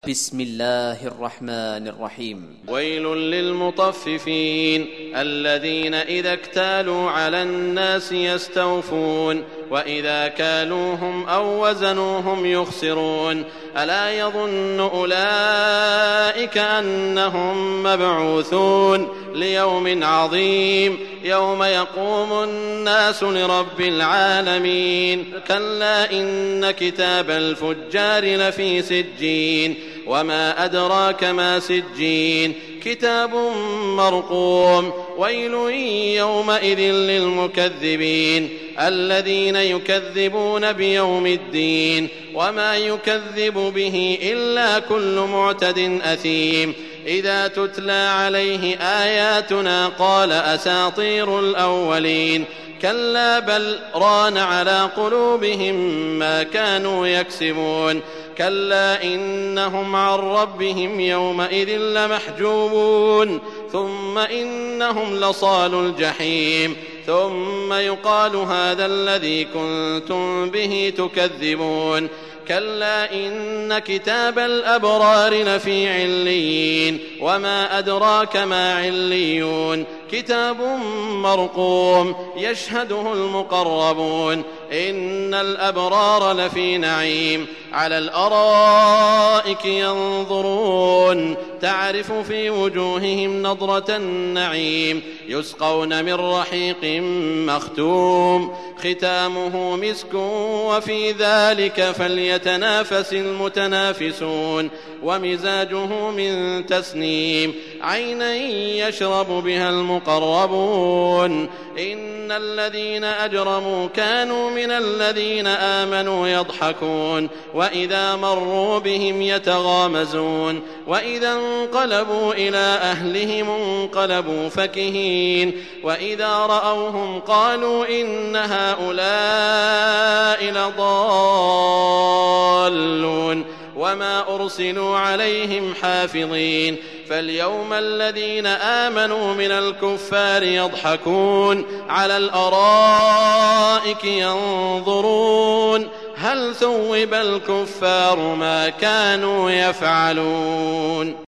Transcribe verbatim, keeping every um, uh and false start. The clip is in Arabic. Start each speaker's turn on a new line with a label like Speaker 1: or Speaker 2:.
Speaker 1: بسم الله الرحمن الرحيم.
Speaker 2: ويل للمطففين الذين إذا اكتالوا على الناس يستوفون وإذا كالوهم أو وزنوهم يخسرون ألا يظن أولئك أنهم مبعوثون ليوم عظيم يوم يقوم الناس لرب العالمين كلا إن كتاب الفجار لفي سجين وما أدراك ما سجين كتاب مرقوم ويل يومئذ للمكذبين الذين يكذبون بيوم الدين وما يكذب به إلا كل معتد أثيم إذا تتلى عليه آياتنا قال أساطير الأولين كلا بل ران على قلوبهم ما كانوا يكسبون كلا إنهم عن ربهم يومئذ لمحجوبون ثم إنهم لصالو الجحيم ثم يقال هذا الذي كنتم به تكذبون كلا إن كتاب الأبرار لفي عليين وما أدراك ما عليون كتاب مرقوم يشهده المقربون إن الأبرار لفي نعيم على الأرائك ينظرون تعرف في وجوههم نضرة النعيم يسقون من رحيق مختوم ختامه مسك وفي ذلك فليتنافس المتنافسون ومزاجه من تسنيم عينا يشرب بها المقربون إن الذين أجرموا كانوا من الذين آمنوا يضحكون وإذا مروا بهم يتغامزون وإذا انقلبوا إلى أهلهم انقلبوا فكهين وإذا رأوهم قالوا إن هؤلاء لضالون وما أرسلوا عليهم حافظين فاليوم الذين آمنوا من الكفار يضحكون على الأرائك ينظرون هل ثوب الكفار ما كانوا يفعلون.